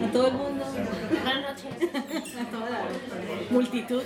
a todo el mundo. Buenas noches. A toda la multitud.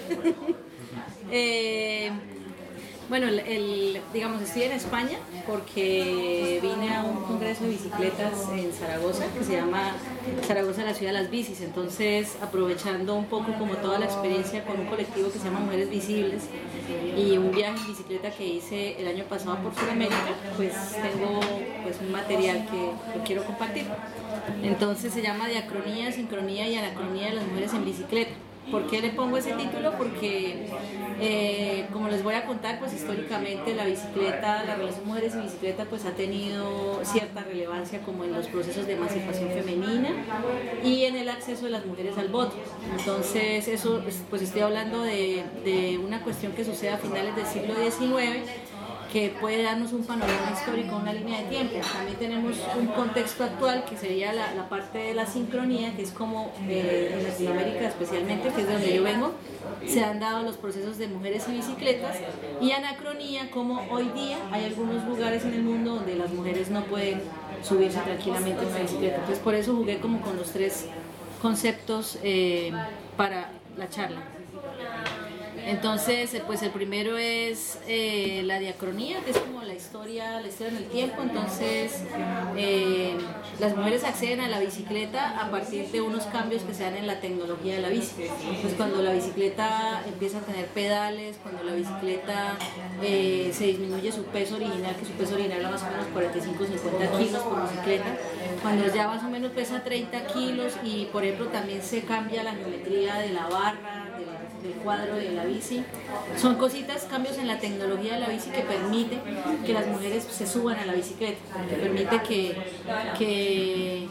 Bueno, digamos, estoy en España porque vine a un congreso de bicicletas en Zaragoza que se llama Zaragoza, la ciudad de las bicis. Entonces, aprovechando un poco como toda la experiencia con un colectivo que se llama Mujeres Visibles y un viaje en bicicleta que hice el año pasado por Sudamérica, pues tengo pues un material que lo quiero compartir. Entonces se llama Diacronía, Sincronía y Anacronía de las mujeres en bicicleta. ¿Por qué le pongo ese título? Porque, como les voy a contar, pues históricamente la bicicleta, la relación mujeres y bicicleta, pues ha tenido cierta relevancia como en los procesos de emancipación femenina y en el acceso de las mujeres al voto. Entonces, eso, pues estoy hablando de una cuestión que sucede a finales del siglo XIX, que puede darnos un panorama histórico, una línea de tiempo. También tenemos un contexto actual que sería la parte de la sincronía, que es como en Latinoamérica especialmente, que es de donde yo vengo, se han dado los procesos de mujeres y bicicletas, y anacronía, como hoy día hay algunos lugares en el mundo donde las mujeres no pueden subirse tranquilamente en una bicicleta. Entonces por eso jugué como con los tres conceptos para la charla. Entonces, pues el primero es la diacronía, que es como la historia en el tiempo. Entonces, las mujeres acceden a la bicicleta a partir de unos cambios que se dan en la tecnología de la bici. Pues cuando la bicicleta empieza a tener pedales, cuando la bicicleta se disminuye su peso original, que su peso original era más o menos 45-50 kilos por bicicleta, cuando ya más o menos pesa 30 kilos y, por ejemplo, también se cambia la geometría de la barra, del cuadro de la bici. Son cositas, cambios en la tecnología de la bici que permite que las mujeres se suban a la bicicleta, que permite que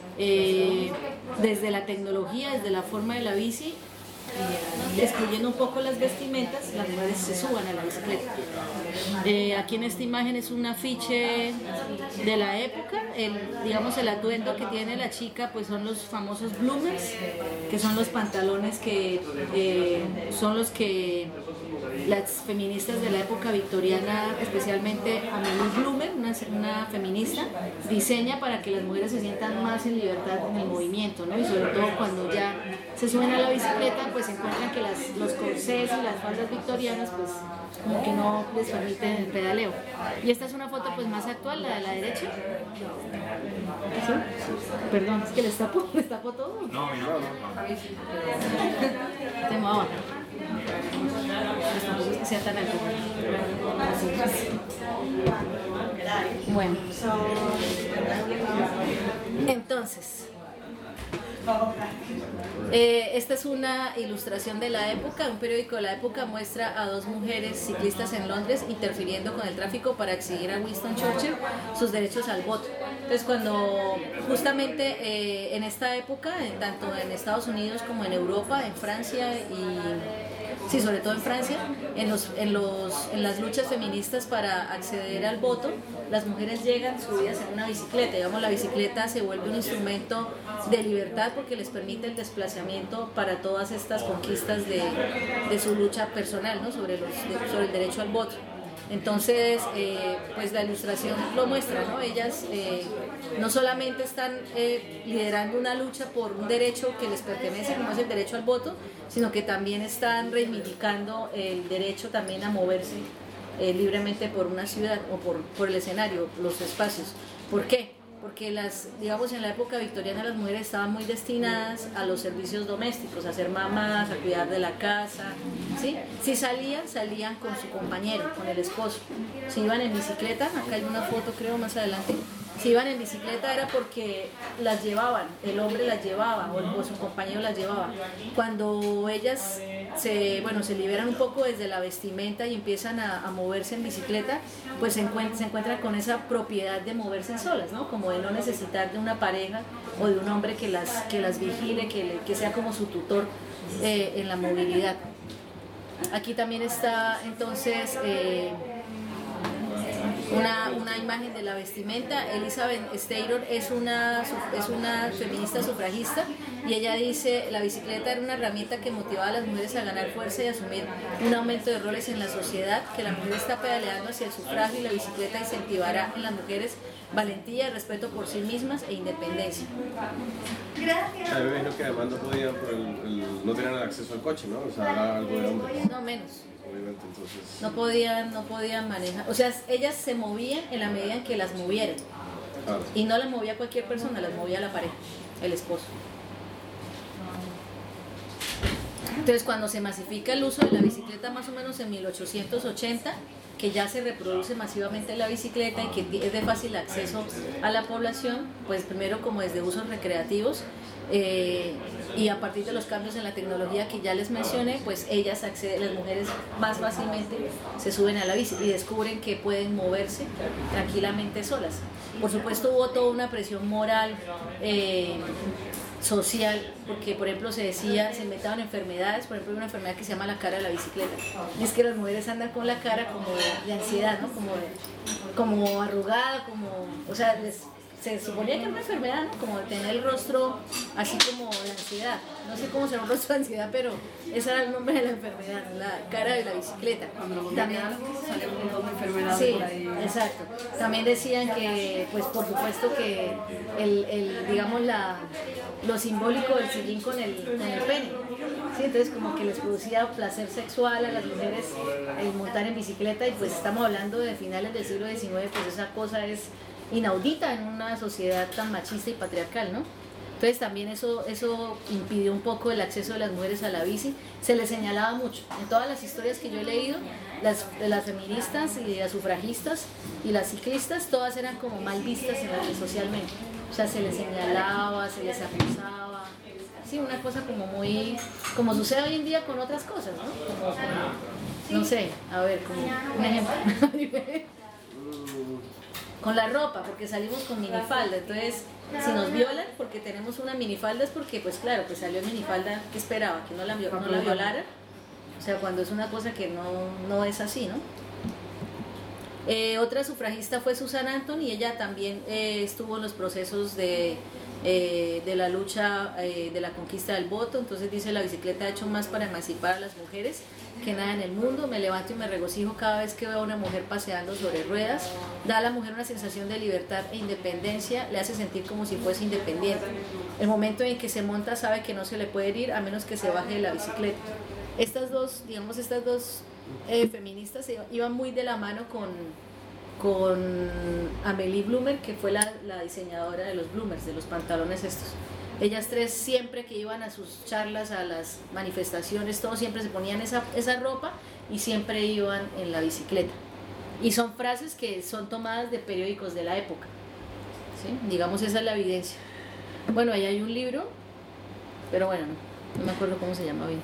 desde la tecnología, desde la forma de la bici, excluyendo un poco las vestimentas, las mujeres se suban a la bicicleta. Aquí en esta imagen es un afiche de la época. Digamos, el atuendo que tiene la chica pues son los famosos bloomers, que son los pantalones que son los que las feministas de la época victoriana, especialmente Amélie Bloomer, una feminista, diseña para que las mujeres se sientan más en libertad en el movimiento, ¿no? Y sobre todo cuando ya se suben a la bicicleta, pues encuentran que los corsés y las faldas victorianas pues como que no les permiten el pedaleo. Y esta es una foto pues más actual, la de la derecha. ¿Sí? Perdón, es que les tapo todo. No. Tengo agua. Tampoco es que sea tan alto. Bueno, entonces esta es una ilustración de la época. Un periódico de la época muestra a dos mujeres ciclistas en Londres interfiriendo con el tráfico para exigir a Winston Churchill sus derechos al voto. Entonces, cuando justamente en esta época, tanto en Estados Unidos como en Europa, en Francia sí, sobre todo en Francia, en las luchas feministas para acceder al voto, las mujeres llegan subidas en una bicicleta. Digamos, la bicicleta se vuelve un instrumento de libertad porque les permite el desplazamiento para todas estas conquistas de su lucha personal, ¿no? sobre el derecho al voto. Entonces, pues la ilustración lo muestra, ¿no? Ellas no solamente están liderando una lucha por un derecho que les pertenece, como es el derecho al voto, sino que también están reivindicando el derecho también a moverse libremente por una ciudad o por el escenario, los espacios. ¿Por qué? Porque digamos, en la época victoriana las mujeres estaban muy destinadas a los servicios domésticos, a ser mamás, a cuidar de la casa, ¿sí? Si salían con su compañero, con el esposo. Si iban en bicicleta, acá hay una foto creo más adelante, si iban en bicicleta era porque las llevaban, el hombre las llevaba o su compañero las llevaba. Cuando ellas se liberan un poco desde la vestimenta y empiezan a moverse en bicicleta, pues se encuentran con esa propiedad de moverse solas, ¿no? Como de no necesitar de una pareja o de un hombre que las vigile, que sea como su tutor en la movilidad. Aquí también está entonces una imagen de la vestimenta. Elizabeth Taylor es una feminista sufragista y ella dice: la bicicleta era una herramienta que motivaba a las mujeres a ganar fuerza y asumir un aumento de roles en la sociedad, que la mujer está pedaleando hacia el sufragio y la bicicleta incentivará en las mujeres valentía, respeto por sí mismas e independencia. A mí me imagino que además no podían, no tenían acceso al coche, ¿no? O sea, era algo de hombres. No, menos. Obviamente, entonces... No podían manejar. O sea, ellas se movían en la medida en que las movieran. Claro. Y no las movía cualquier persona, las movía la pareja, el esposo. Entonces, cuando se masifica el uso de la bicicleta, más o menos en 1880, que ya se reproduce masivamente la bicicleta y que es de fácil acceso a la población, pues primero como desde usos recreativos, y a partir de los cambios en la tecnología que ya les mencioné, pues ellas acceden, las mujeres más fácilmente se suben a la bici y descubren que pueden moverse tranquilamente solas. Por supuesto hubo toda una presión moral, social, porque por ejemplo se inventaban enfermedades, por ejemplo hay una enfermedad que se llama la cara de la bicicleta, y es que las mujeres andan con la cara como de ansiedad, ¿no? Como arrugada, o sea, se suponía que era una enfermedad, ¿no? Como de tener el rostro así como de ansiedad, no sé cómo será un rostro de ansiedad, pero ese era el nombre de la enfermedad, la cara de la bicicleta. También sale un montón de enfermedades sí, por ahí. exacto. También decían que, pues por supuesto que digamos lo simbólico del sillín con el pene, ¿sí? Entonces como que les producía placer sexual a las mujeres el montar en bicicleta, y pues estamos hablando de finales del siglo XIX, pues esa cosa es inaudita en una sociedad tan machista y patriarcal, ¿no? Entonces también eso impidió un poco el acceso de las mujeres a la bici. Se les señalaba mucho. En todas las historias que yo he leído, las feministas y las sufragistas y las ciclistas, todas eran como mal vistas socialmente. O sea, se les señalaba, se les acusaba. Sí, una cosa como sucede hoy en día con otras cosas, ¿no? No sé, a ver, como un ejemplo. Con la ropa, porque salimos con minifalda, entonces si nos violan porque tenemos una minifalda es porque, pues claro, pues salió en minifalda, ¿qué esperaba? ¿Que no la violara? O sea, cuando es una cosa que no es así, ¿no? Otra sufragista fue Susan Anthony, y ella también estuvo en los procesos de la lucha de la conquista del voto. Entonces dice: la bicicleta ha hecho más para emancipar a las mujeres que nada en el mundo. Me levanto y me regocijo cada vez que veo a una mujer paseando sobre ruedas. Da a la mujer una sensación de libertad e independencia, le hace sentir como si fuese independiente. El momento en que se monta sabe que no se le puede herir a menos que se baje de la bicicleta. Estas dos feministas iban muy de la mano con Amélie Bloomer, que fue la diseñadora de los bloomers, de los pantalones estos. Ellas tres, siempre que iban a sus charlas, a las manifestaciones, todos siempre se ponían esa ropa y siempre iban en la bicicleta. Y son frases que son tomadas de periódicos de la época, ¿sí? Digamos, esa es la evidencia. Bueno, ahí hay un libro, pero bueno, no me acuerdo cómo se llama bien.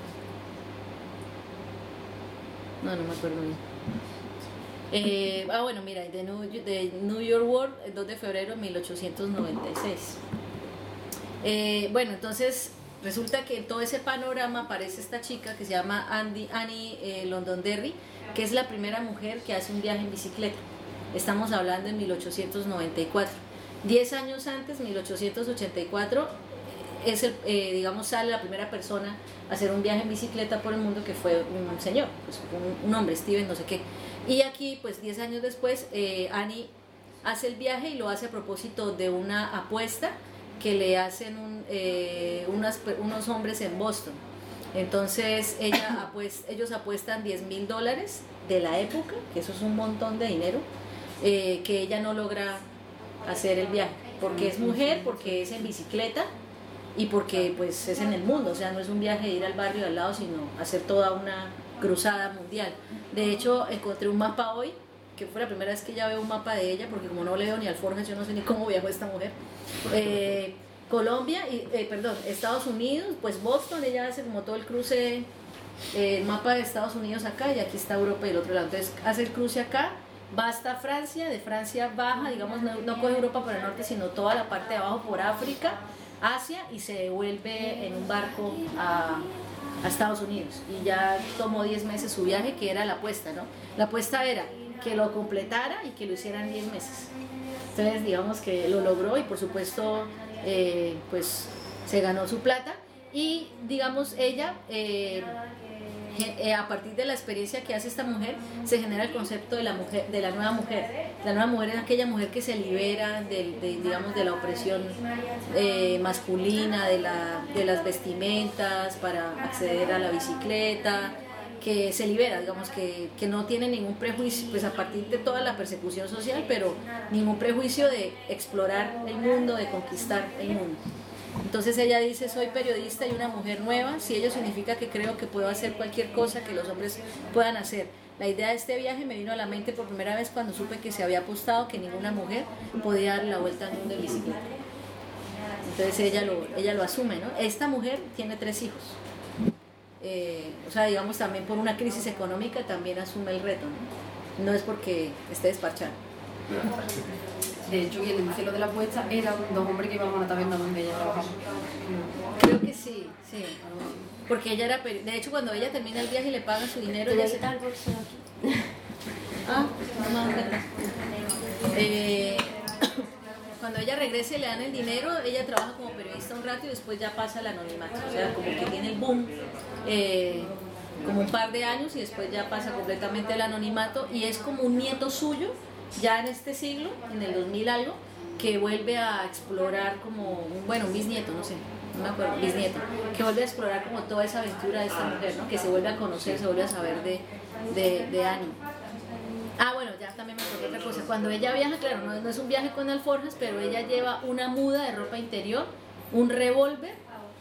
No me acuerdo bien. Bueno, mira, de New York World, el 2 de febrero de 1896. Bueno, entonces resulta que en todo ese panorama aparece esta chica que se llama Annie Londonderry, que es la primera mujer que hace un viaje en bicicleta. Estamos hablando en 1894. 10 años antes, 1884, sale la primera persona a hacer un viaje en bicicleta por el mundo, que fue un señor, pues, un hombre, Steven no sé qué. Y aquí, pues 10 años después, Annie hace el viaje, y lo hace a propósito de una apuesta que le hacen unos hombres en Boston. Entonces ellos apuestan $10,000 de la época, que eso es un montón de dinero, que ella no logra hacer el viaje, porque es mujer, porque es en bicicleta y porque pues es en el mundo. O sea, no es un viaje de ir al barrio de al lado, sino hacer toda una cruzada mundial. De hecho, encontré un mapa hoy, que fue la primera vez que ya veo un mapa de ella, porque como no leo ni alforjas, yo no sé ni cómo viajó esta mujer. Estados Unidos, pues Boston, ella hace como todo el cruce, el mapa de Estados Unidos acá, y aquí está Europa y el otro lado. Entonces hace el cruce acá, va hasta Francia, de Francia baja, digamos, no coge Europa por el norte, sino toda la parte de abajo por África, Asia, y se devuelve en un barco a Estados Unidos. Y ya tomó 10 meses su viaje, que era la apuesta, ¿no? La apuesta era que lo completara y que lo hicieran 10 meses. Entonces, digamos que lo logró, y por supuesto, pues se ganó su plata. Y digamos, ella, a partir de la experiencia que hace esta mujer, se genera el concepto de la nueva mujer, La nueva mujer es aquella mujer que se libera digamos, de la opresión masculina, de las vestimentas para acceder a la bicicleta, que se libera, digamos, que no tiene ningún prejuicio, pues a partir de toda la persecución social, pero ningún prejuicio de explorar el mundo, de conquistar el mundo. Entonces ella dice, soy periodista y una mujer nueva, si ello significa que creo que puedo hacer cualquier cosa que los hombres puedan hacer. La idea de este viaje me vino a la mente por primera vez cuando supe que se había apostado que ninguna mujer podía dar la vuelta al mundo en bicicleta. Entonces ella lo asume, ¿no? Esta mujer tiene 3 hijos. O sea, digamos, también por una crisis económica también asume el reto, ¿no? No es porque esté despachada. De hecho, quien dice lo de la apuesta eran 2 hombres que iban a una taberna donde ella trabajaba. Creo que sí. Porque ella era, de hecho, cuando ella termina el viaje y le pagan su dinero, ella se está el bolso aquí. no me acuerdo. Cuando ella regrese y le dan el dinero, ella trabaja como periodista un rato y después ya pasa al anonimato. O sea, como que tiene el boom como un par de años y después ya pasa completamente al anonimato y es como un nieto suyo, ya en este siglo, en el 2000 algo, que vuelve a explorar como, un bisnieto, no sé, no me acuerdo, bisnieto, que vuelve a explorar como toda esa aventura de esta mujer, ¿no? Que se vuelve a conocer, se vuelve a saber de Annie. Bueno, ya también me acordé otra cosa. Cuando ella viaja, claro, no es un viaje con alforjas, pero ella lleva una muda de ropa interior, un revólver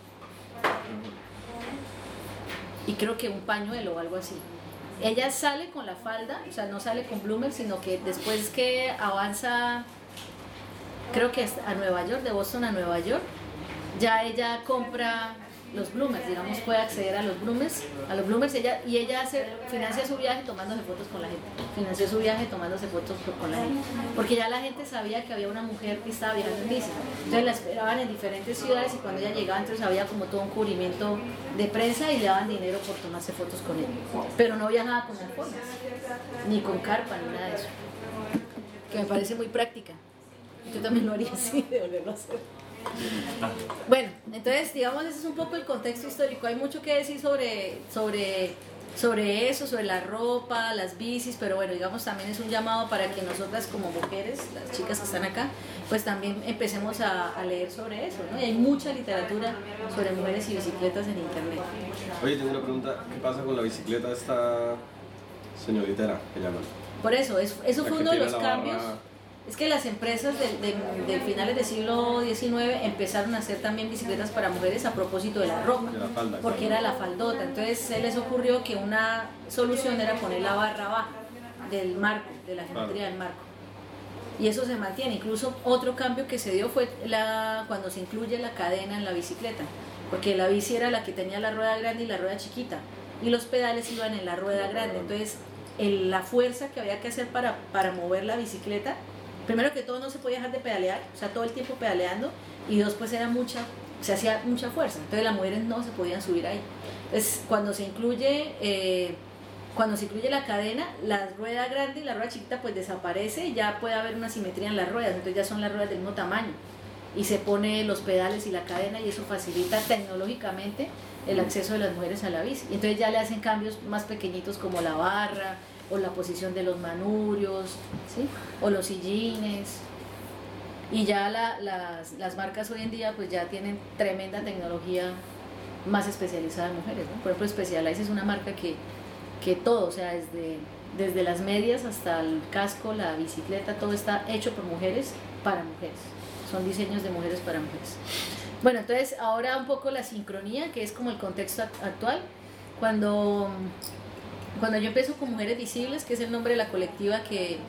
y creo que un pañuelo o algo así. Ella sale con la falda, o sea, no sale con bloomer, sino que después que avanza, creo que a Nueva York, de Boston a Nueva York, ya ella compra los bloomers, digamos, puede acceder a los bloomers, ella financia su viaje tomándose fotos con la gente, financió su viaje tomándose fotos con la gente, porque ya la gente sabía que había una mujer que estaba viajando en bici, entonces la esperaban en diferentes ciudades y cuando ella llegaba entonces había como todo un cubrimiento de prensa y le daban dinero por tomarse fotos con ella, pero no viajaba con alforjas, ni con carpa, ni nada de eso, que me parece muy práctica. Yo también lo haría así, de volverlo a hacer. Bueno, entonces digamos ese es un poco el contexto histórico. Hay mucho que decir sobre eso, sobre la ropa, las bicis, pero bueno, digamos también es un llamado para que nosotras como mujeres, las chicas que están acá, pues también empecemos a leer sobre eso, ¿no? Y hay mucha literatura sobre mujeres y bicicletas en internet. Oye, tengo una pregunta, ¿qué pasa con la bicicleta esta señoritera que llaman? Por eso fue uno de los cambios. Barra... Es que las empresas de finales del siglo XIX empezaron a hacer también bicicletas para mujeres a propósito de la ropa, de la falda, porque claro. era la faldota. Entonces se les ocurrió que una solución era poner la barra baja del marco, de la geometría del marco. Y eso se mantiene. Incluso otro cambio que se dio fue cuando se incluye la cadena en la bicicleta, porque la bici era la que tenía la rueda grande y la rueda chiquita, y los pedales iban en la rueda grande. Entonces la fuerza que había que hacer para mover la bicicleta, primero que todo no se podía dejar de pedalear, o sea, todo el tiempo pedaleando, y dos, pues se hacía mucha fuerza, entonces las mujeres no se podían subir ahí. Entonces cuando se incluye la cadena, la rueda grande y la rueda chiquita pues desaparece y ya puede haber una simetría en las ruedas, entonces ya son las ruedas del mismo tamaño y se pone los pedales y la cadena y eso facilita tecnológicamente el acceso de las mujeres a la bici. Y entonces ya le hacen cambios más pequeñitos como la barra o la posición de los manurios, ¿sí? O los sillines. Y ya las marcas hoy en día pues ya tienen tremenda tecnología más especializada en mujeres, ¿no? Por ejemplo, Specialized es una marca que todo, o sea, desde las medias hasta el casco, la bicicleta, todo está hecho por mujeres para mujeres. Son diseños de mujeres para mujeres. Bueno, entonces ahora un poco la sincronía, que es como el contexto actual. Cuando yo empiezo con Mujeres Visibles, que es el nombre de la colectiva que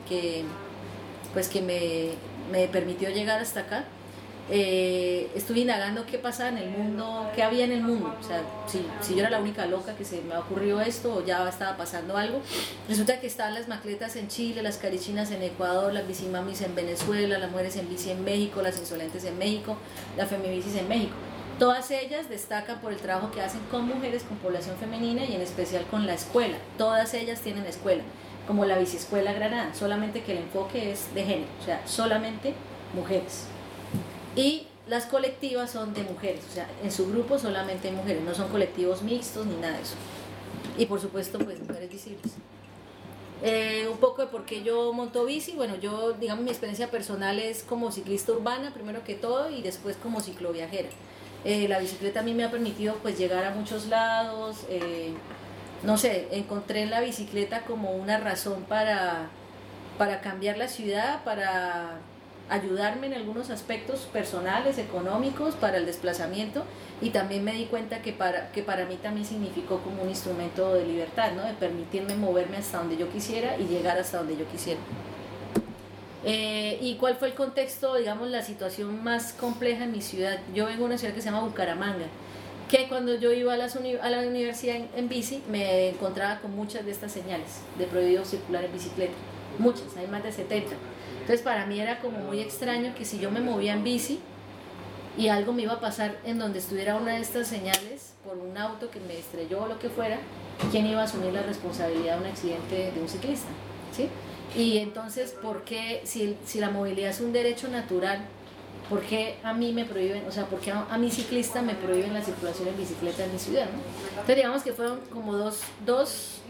me permitió llegar hasta acá, estuve indagando qué pasaba en el mundo, qué había en el mundo, o sea, si yo era la única loca que se me ocurrió esto o ya estaba pasando algo. Resulta que estaban las macletas en Chile, las carichinas en Ecuador, las bicimamis en Venezuela, las mujeres en bici en México, las insolentes en México, las femibicis en México. Todas ellas destacan por el trabajo que hacen con mujeres, con población femenina y en especial con la escuela. Todas ellas tienen escuela, como la Biciescuela Granada, solamente que el enfoque es de género, o sea, solamente mujeres. Y las colectivas son de mujeres, o sea, en su grupo solamente hay mujeres, no son colectivos mixtos ni nada de eso. Y por supuesto, pues Mujeres Visibles. Un poco de por qué yo monto bici. Bueno, yo, digamos, mi experiencia personal es como ciclista urbana, primero que todo, y después como cicloviajera. La bicicleta a mí me ha permitido pues llegar a muchos lados. No sé, encontré en la bicicleta como una razón para cambiar la ciudad, para ayudarme en algunos aspectos personales, económicos, para el desplazamiento, y también me di cuenta que para mí también significó como un instrumento de libertad, ¿no? De permitirme moverme hasta donde yo quisiera y llegar hasta donde yo quisiera. ¿Y cuál fue el contexto, digamos, la situación más compleja en mi ciudad? Yo vengo de una ciudad que se llama Bucaramanga, que cuando yo iba a la universidad en bici me encontraba con muchas de estas señales de prohibido circular en bicicleta, muchas, hay más de 70. Entonces para mí era como muy extraño que si yo me movía en bici y algo me iba a pasar en donde estuviera una de estas señales por un auto que me estrelló o lo que fuera, ¿quién iba a asumir la responsabilidad de un accidente de un ciclista? ¿Sí? Y entonces, ¿por qué, si la movilidad es un derecho natural, por qué a mí me prohíben, o sea, por qué a mi ciclista me prohíben la circulación en bicicleta en mi ciudad, ¿no? Entonces digamos que fueron como dos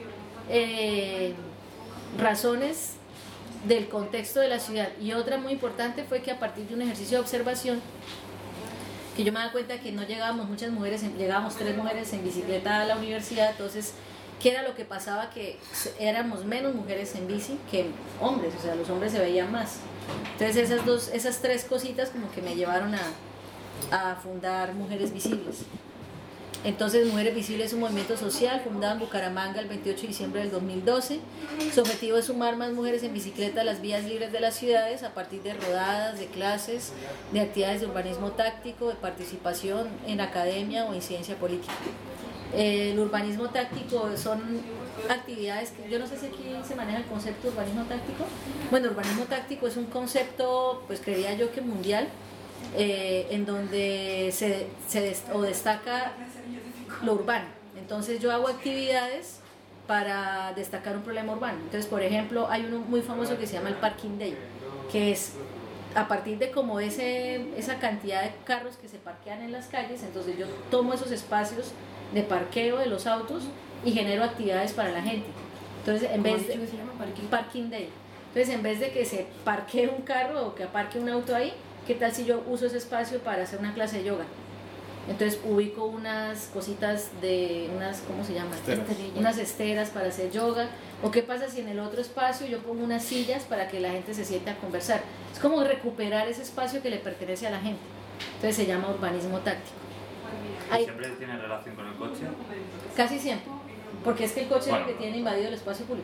razones del contexto de la ciudad. Y otra muy importante fue que a partir de un ejercicio de observación, que yo me daba cuenta que no llegábamos muchas mujeres, llegábamos 3 mujeres en bicicleta a la universidad. Entonces, ¿qué era lo que pasaba? Que éramos menos mujeres en bici que hombres, o sea, los hombres se veían más. Entonces esas 3 cositas como que me llevaron a fundar Mujeres Visibles. Entonces Mujeres Visibles es un movimiento social fundado en Bucaramanga el 28 de diciembre del 2012. Su objetivo es sumar más mujeres en bicicleta a las vías libres de las ciudades a partir de rodadas, de clases, de actividades de urbanismo táctico, de participación en academia o incidencia política. El urbanismo táctico son actividades que yo no sé si aquí se maneja el concepto de urbanismo táctico. Bueno, urbanismo táctico es un concepto, pues creería yo que mundial, en donde se destaca lo urbano. Entonces yo hago actividades para destacar un problema urbano. Entonces, por ejemplo, hay uno muy famoso que se llama el Parking Day, que es a partir de como esa cantidad de carros que se parquean en las calles. Entonces yo tomo esos espacios de parqueo de los autos y genero actividades para la gente. Entonces, en vez de se llama Parking Day. Entonces, en vez de que se parquee un carro o que aparque un auto ahí, ¿qué tal si yo uso ese espacio para hacer una clase de yoga? Entonces ubico unas cositas ¿cómo se llama? Unas esteras para hacer yoga. ¿O qué pasa si en el otro espacio yo pongo unas sillas para que la gente se siente a conversar? Es como recuperar ese espacio que le pertenece a la gente. Entonces se llama urbanismo táctico. ¿Siempre tiene relación con el coche? Casi siempre, porque es que el coche es el que tiene invadido el espacio público.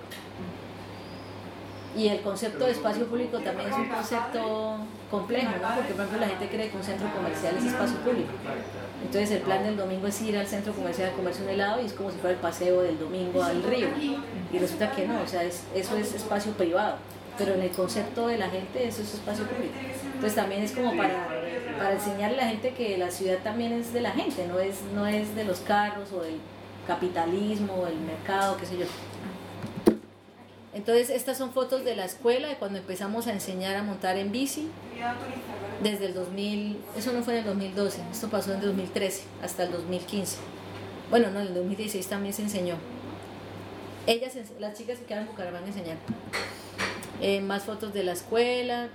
Y el concepto de espacio público también es un concepto complejo, ¿no? Porque por ejemplo la gente cree que un centro comercial es espacio público. Entonces el plan del domingo es ir al centro comercial a comerse un helado y es como si fuera el paseo del domingo al río. Y resulta que no, o sea, eso es espacio privado. Pero en el concepto de la gente eso es espacio público. Entonces también es como para enseñarle a la gente que la ciudad también es de la gente, no es de los carros o del capitalismo o del mercado, qué sé yo. Entonces estas son fotos de la escuela, de cuando empezamos a enseñar a montar en bici, desde el 2000, eso no fue en el 2012, esto pasó en el 2013 hasta el 2015. Bueno, no, en el 2016 también se enseñó. Las chicas que quedan en Bucaramanga enseñaron. Más fotos de la escuela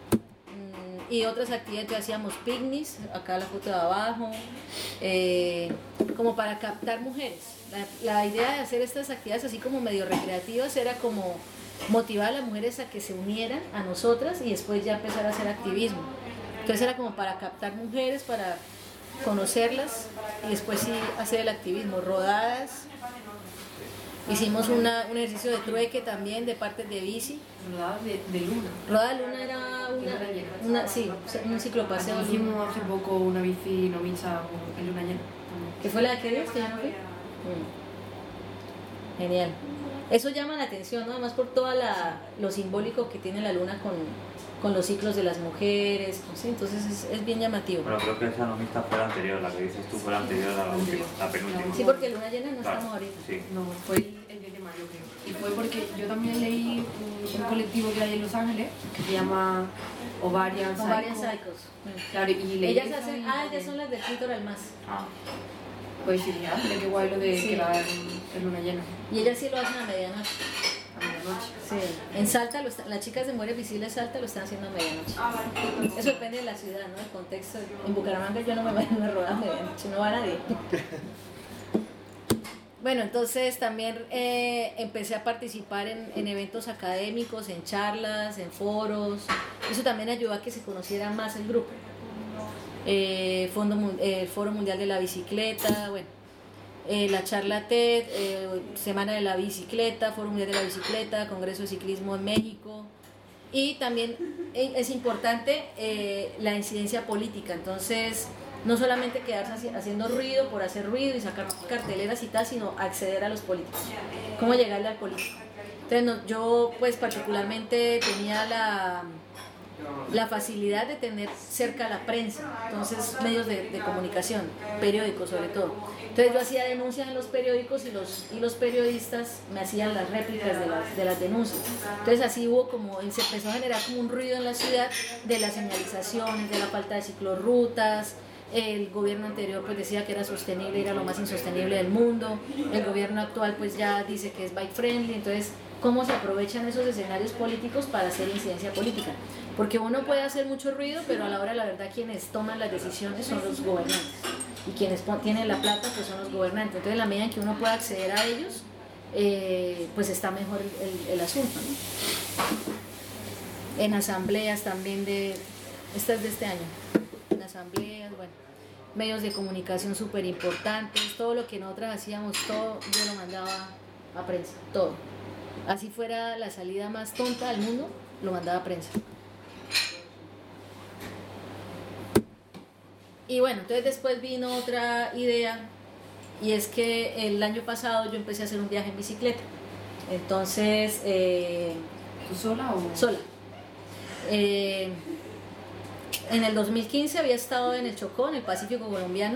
y otras actividades que hacíamos, picnics, acá la foto de abajo, como para captar mujeres. La idea de hacer estas actividades así como medio recreativas era como motivar a las mujeres a que se unieran a nosotras y después ya empezar a hacer activismo. Entonces era como para captar mujeres, para conocerlas y después sí hacer el activismo, rodadas. Hicimos un ejercicio de trueque también de partes de bici. Rodada de luna. Rodada de luna era un ciclopaseo. Hicimos hace poco una bici noviza en luna llena. ¿Qué fue la de que que ya no fui? Genial. Eso llama la atención, ¿no? Además por todo lo simbólico que tiene la luna con los ciclos de las mujeres, ¿sí? Entonces es bien llamativo. Pero creo que esa novista fue la anterior, la que dices tú fue la anterior a la última, la penúltima. Sí, porque luna llena no Claro, estamos ahorita. Sí. No, fue el 10 de mayo creo. Y fue porque yo también leí un colectivo que hay en Los Ángeles que se llama Ovarian Psychos. Claro, y leí Ellas son las del Clitoral más. Ah. Pues sí, mira qué guay lo de Sí. que va en luna llena. Y ellas sí lo hacen a medianoche. medianoche. Sí, en Salta, las chicas de Mujeres Visibles Salta lo están haciendo a medianoche. Eso depende de la ciudad, ¿no? El contexto. En Bucaramanga yo no me voy a una rodada a medianoche, no va nadie. Bueno, entonces también empecé a participar en eventos académicos, en charlas, en foros. Eso también ayudó a que se conociera más el grupo. Foro Mundial de la Bicicleta, bueno, la charla TED, Semana de la Bicicleta, Foro Mundial de la Bicicleta, Congreso de Ciclismo en México. Y también es importante la incidencia política, entonces no solamente quedarse haciendo ruido por hacer ruido y sacar carteleras y tal, sino acceder a los políticos. ¿Cómo llegarle al político? Entonces yo pues particularmente tenía la facilidad de tener cerca la prensa, entonces medios de comunicación, periódicos sobre todo. Entonces yo hacía denuncias en los periódicos y los periodistas me hacían las réplicas de las denuncias. Entonces así se empezó a generar como un ruido en la ciudad de las señalizaciones, de la falta de ciclorrutas. El gobierno anterior pues decía que era sostenible, era lo más insostenible del mundo. El gobierno actual pues ya dice que es bike friendly. Entonces, ¿cómo se aprovechan esos escenarios políticos para hacer incidencia política? Porque uno puede hacer mucho ruido, pero a la hora de la verdad quienes toman las decisiones son los gobernantes. Y quienes tienen la plata pues son los gobernantes. Entonces, en la medida en que uno pueda acceder a ellos, pues está mejor el asunto, ¿no? En asambleas también esta es de este año. En asambleas, bueno, medios de comunicación súper importantes, todo lo que nosotras hacíamos, todo yo lo mandaba a prensa, todo. Así fuera la salida más tonta del mundo, lo mandaba a prensa. Y bueno, entonces después vino otra idea, y es que el año pasado yo empecé a hacer un viaje en bicicleta. Entonces... ¿Tú sola o...? Sola. En el 2015 había estado en el Chocó, en el Pacífico colombiano,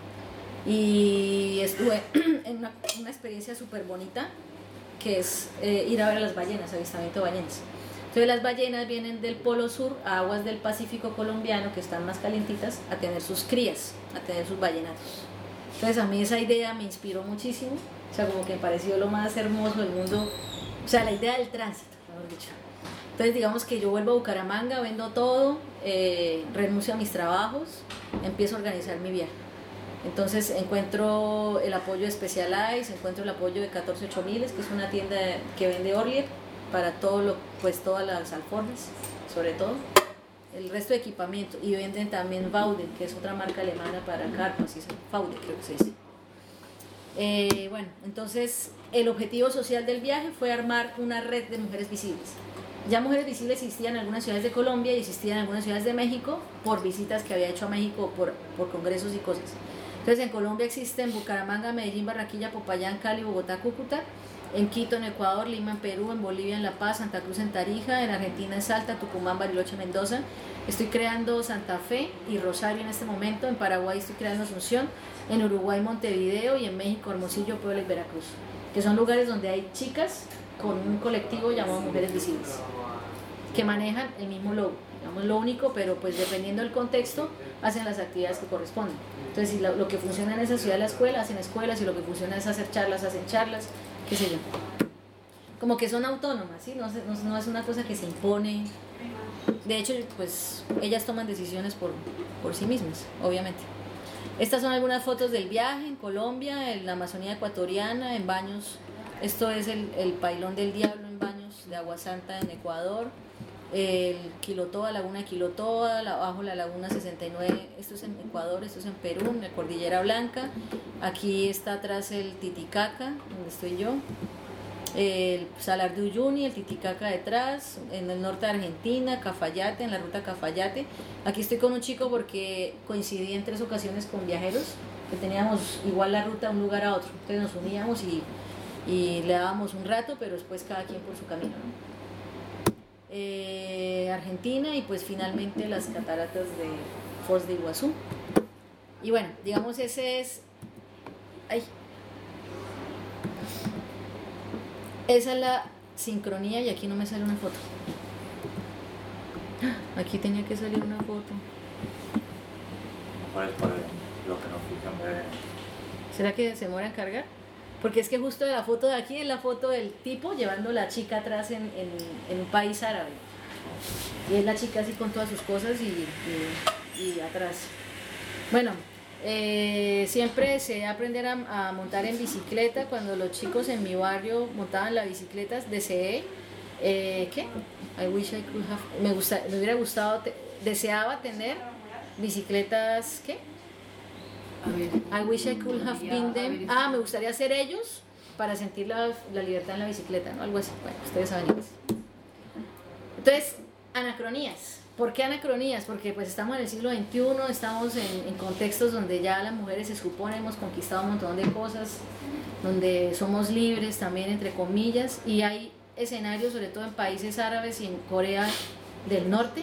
y estuve en una experiencia súper bonita, que es ir a ver a las ballenas, avistamiento de ballenas. Entonces las ballenas vienen del Polo Sur a aguas del Pacífico colombiano, que están más calientitas, a tener sus crías, a tener sus ballenatos. Entonces a mí esa idea me inspiró muchísimo, o sea, como que me pareció lo más hermoso del mundo, o sea, la idea del tránsito, mejor dicho. Entonces digamos que yo vuelvo a Bucaramanga, vendo todo, renuncio a mis trabajos, empiezo a organizar mi viaje. Entonces encuentro el apoyo de Specialized, encuentro el apoyo de 148000, que es una tienda que vende Orlier para pues todas las alforjas, sobre todo, el resto de equipamiento, y venden también Vauden, que es otra marca alemana para carpas, Vauden creo que se dice. Bueno, entonces el objetivo social del viaje fue armar una red de mujeres visibles. Ya Mujeres Visibles existían en algunas ciudades de Colombia y existían en algunas ciudades de México por visitas que había hecho a México, por congresos y cosas. Entonces en Colombia existen Bucaramanga, Medellín, Barranquilla, Popayán, Cali, Bogotá, Cúcuta, en Quito, en Ecuador, Lima, en Perú, en Bolivia, en La Paz, Santa Cruz, en Tarija, en Argentina, en Salta, Tucumán, Bariloche, Mendoza. Estoy creando Santa Fe y Rosario en este momento, en Paraguay estoy creando Asunción, en Uruguay, Montevideo, y en México, Hermosillo, Puebla y Veracruz, que son lugares donde hay chicas con un colectivo llamado Mujeres Visibles, que manejan el mismo logo, digamos lo único, pero pues dependiendo del contexto hacen las actividades que corresponden. Entonces si lo que funciona en esa ciudad, la escuela, hacen escuelas, y lo que funciona es hacer charlas, hacen charlas, qué sé yo. Como que son autónomas, ¿sí? No es una cosa que se impone. De hecho, pues ellas toman decisiones por sí mismas, obviamente. Estas son algunas fotos del viaje en Colombia, en la Amazonía ecuatoriana, en baños. Esto es el Pailón del Diablo en baños de Agua Santa en Ecuador. El Quilotoa, Laguna de Quilotoa, abajo la Laguna 69, esto es en Ecuador, esto es en Perú, en la Cordillera Blanca. Aquí está atrás el Titicaca, donde estoy yo, el Salar de Uyuni, el Titicaca detrás, en el norte de Argentina, Cafayate, en la ruta Cafayate. Aquí estoy con un chico porque coincidí en 3 ocasiones con viajeros que teníamos igual la ruta de un lugar a otro, entonces nos uníamos y le dábamos un rato, pero después cada quien por su camino, ¿no? Argentina, y pues finalmente las cataratas de Foz de Iguazú. Y bueno, digamos ese es... Esa es la sincronía, y aquí no me sale una foto. Aquí tenía que salir una foto. ¿Cuál es por lo que nos fijan de...? ¿Será que se demora en cargar? Porque es que justo de la foto de aquí es la foto del tipo llevando a la chica atrás en un país árabe. Y es la chica así con todas sus cosas y atrás. Bueno, siempre se aprender a montar en bicicleta. Cuando los chicos en mi barrio montaban las bicicletas, deseé, ¿qué? I wish I could have, me hubiera gustado, deseaba tener bicicletas, ¿qué? A ver. I wish I could have been them. Ah, me gustaría ser ellos para sentir la libertad en la bicicleta, ¿no? Algo así. Bueno, ustedes saben inglés. Entonces, anacronías. ¿Por qué anacronías? Porque pues estamos en el siglo XXI, estamos en contextos donde ya las mujeres se supone hemos conquistado un montón de cosas, donde somos libres también, entre comillas, y hay escenarios, sobre todo en países árabes y en Corea del Norte,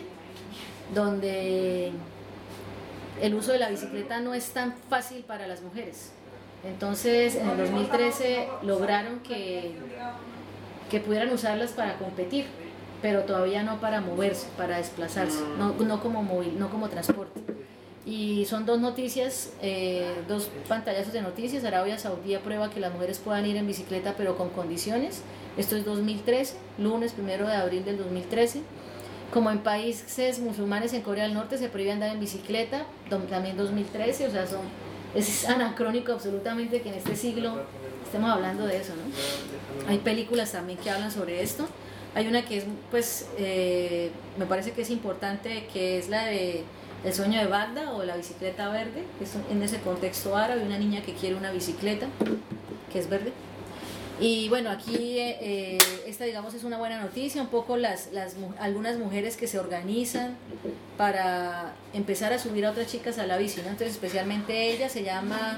donde el uso de la bicicleta no es tan fácil para las mujeres. Entonces, en el 2013 lograron que pudieran usarlas para competir, pero todavía no para moverse, para desplazarse, no como transporte. Y son dos noticias, dos pantallazos de noticias. Arabia Saudí aprueba que las mujeres puedan ir en bicicleta, pero con condiciones. Esto es 2013, lunes 1 de abril del 2013. Como en países musulmanes en Corea del Norte se prohíbe andar en bicicleta, también 2013, o sea, es anacrónico absolutamente que en este siglo estemos hablando de eso, ¿no? Hay películas también que hablan sobre esto. Hay una que es, pues, me parece que es importante, que es la de El sueño de Bagdad o La bicicleta verde, que es en ese contexto árabe, una niña que quiere una bicicleta que es verde. Y bueno, aquí esta, digamos, es una buena noticia, un poco algunas mujeres que se organizan para empezar a subir a otras chicas a la bici, ¿no? Entonces, especialmente ella se llama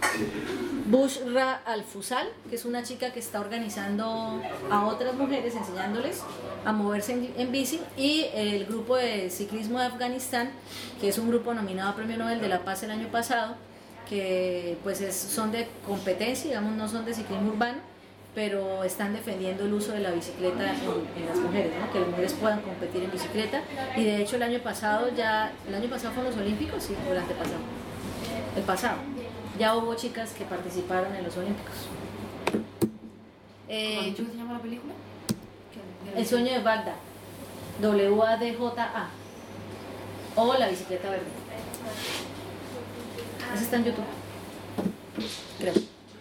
Bushra Al-Fusal, que es una chica que está organizando a otras mujeres, enseñándoles a moverse en bici, y el grupo de ciclismo de Afganistán, que es un grupo nominado a Premio Nobel de la Paz el año pasado, que pues son de competencia, digamos, no son de ciclismo urbano, pero están defendiendo el uso de la bicicleta en las mujeres, ¿no? Que las mujeres puedan competir en bicicleta. Y de hecho el año pasado fueron los Olímpicos, sí, o el antepasado, el pasado, ya hubo chicas que participaron en los Olímpicos. ¿Cómo has dicho que se llama la película? El sueño de Bagdad, WADJA, o La bicicleta verde. Ese está en YouTube, creo.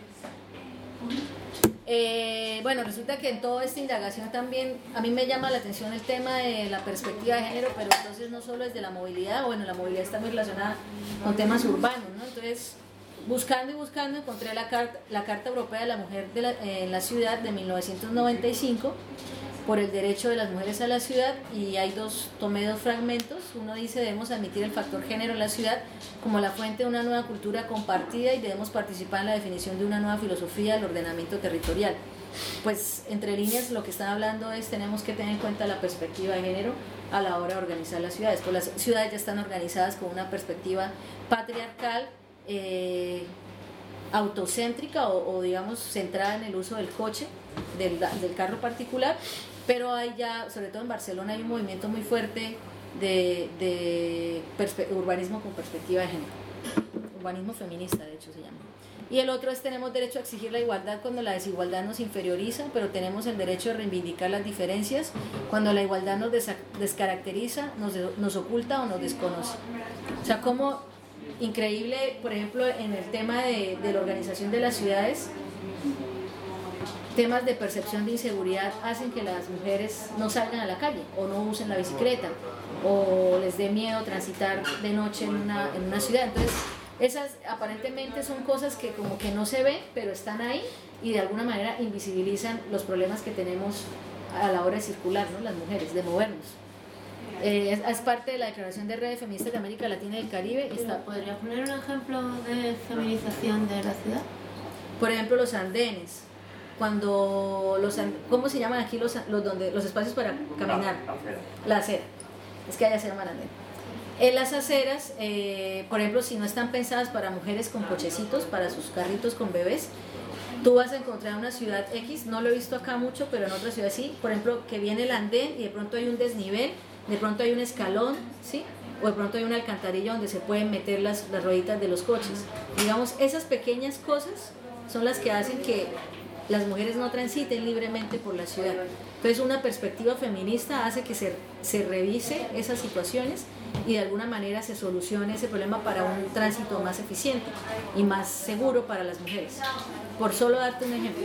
Bueno, resulta que en toda esta indagación también a mí me llama la atención el tema de la perspectiva de género, pero entonces no solo es de la movilidad, bueno, la movilidad está muy relacionada con temas urbanos, ¿no? Entonces, buscando encontré la Carta Europea de la Mujer en la Ciudad de 1995, por el derecho de las mujeres a la ciudad, y tomé dos fragmentos. Uno dice: debemos admitir el factor género en la ciudad como la fuente de una nueva cultura compartida y debemos participar en la definición de una nueva filosofía del ordenamiento territorial. Pues entre líneas lo que están hablando es: tenemos que tener en cuenta la perspectiva de género a la hora de organizar las ciudades, pues las ciudades ya están organizadas con una perspectiva patriarcal, autocéntrica o digamos centrada en el uso del coche, del carro particular, pero hay ya, sobre todo en Barcelona, hay un movimiento muy fuerte de urbanismo con perspectiva de género, urbanismo feminista de hecho se llama. Y el otro es: tenemos derecho a exigir la igualdad cuando la desigualdad nos inferioriza, pero tenemos el derecho de reivindicar las diferencias cuando la igualdad nos descaracteriza, nos oculta o nos desconoce. O sea, como increíble, por ejemplo, en el tema de la organización de las ciudades, temas de percepción de inseguridad hacen que las mujeres no salgan a la calle o no usen la bicicleta o les dé miedo transitar de noche en una ciudad. Entonces, esas aparentemente son cosas que como que no se ven, pero están ahí y de alguna manera invisibilizan los problemas que tenemos a la hora de circular, ¿no? Las mujeres, de movernos. Es parte de la Declaración de Redes Feministas de América Latina y del Caribe. ¿Podrías poner un ejemplo de feminización de la ciudad? Por ejemplo, los andenes. ¿Cómo se llaman aquí los espacios para caminar? La acera. Es que allá se llaman andén. En las aceras, por ejemplo, si no están pensadas para mujeres con cochecitos, para sus carritos con bebés, tú vas a encontrar una ciudad X, no lo he visto acá mucho, pero en otras ciudades sí, por ejemplo, que viene el andén y de pronto hay un desnivel, de pronto hay un escalón, ¿sí? O de pronto hay una alcantarilla donde se pueden meter las rueditas de los coches. Digamos, esas pequeñas cosas son las que hacen que las mujeres no transiten libremente por la ciudad. Entonces una perspectiva feminista hace que se revise esas situaciones y de alguna manera se solucione ese problema para un tránsito más eficiente y más seguro para las mujeres. Por solo darte un ejemplo.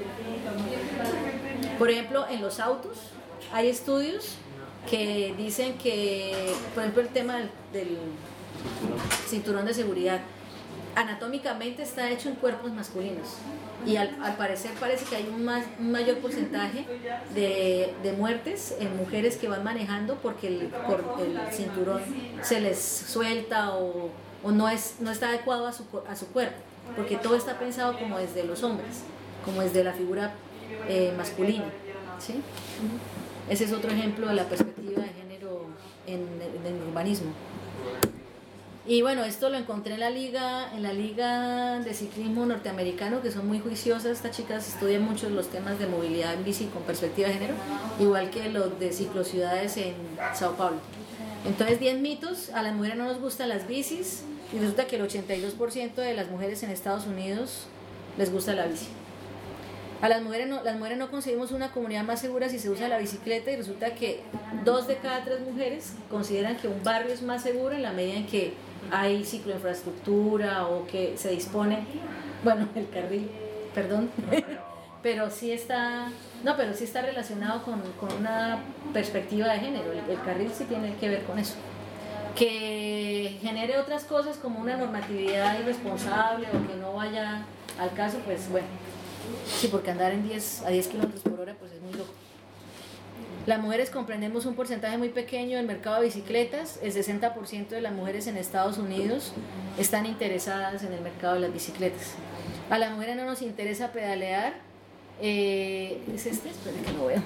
Por ejemplo, en los autos hay estudios que dicen que, por ejemplo, el tema del cinturón de seguridad anatómicamente está hecho en cuerpos masculinos y al parecer parece que hay un mayor porcentaje de muertes en mujeres que van manejando porque el cinturón se les suelta o no está adecuado a su cuerpo, porque todo está pensado como desde los hombres, como desde la figura masculina, ¿sí? Ese es otro ejemplo de la perspectiva de género en el urbanismo. Y bueno, esto lo encontré en la liga de ciclismo norteamericano, que son muy juiciosas. Estas chicas estudian mucho los temas de movilidad en bici con perspectiva de género, igual que los de ciclociudades en Sao Paulo. Entonces, 10 mitos: a las mujeres no nos gustan las bicis, y resulta que el 82% de las mujeres en Estados Unidos les gusta la bici. A las mujeres no conseguimos una comunidad más segura si se usa la bicicleta, y resulta que 2 de cada 3 mujeres consideran que un barrio es más seguro en la medida en que hay cicloinfraestructura o que se dispone, bueno, el carril, perdón, pero sí está relacionado con una perspectiva de género. El carril sí tiene que ver con eso. Que genere otras cosas como una normatividad irresponsable o que no vaya al caso, pues bueno. Sí, porque andar a 10 kilómetros por hora pues es muy loco. Las mujeres comprendemos un porcentaje muy pequeño del mercado de bicicletas. El 60% de las mujeres en Estados Unidos están interesadas en el mercado de las bicicletas. A las mujeres no nos interesa pedalear. ¿Es este? Espera que lo veo.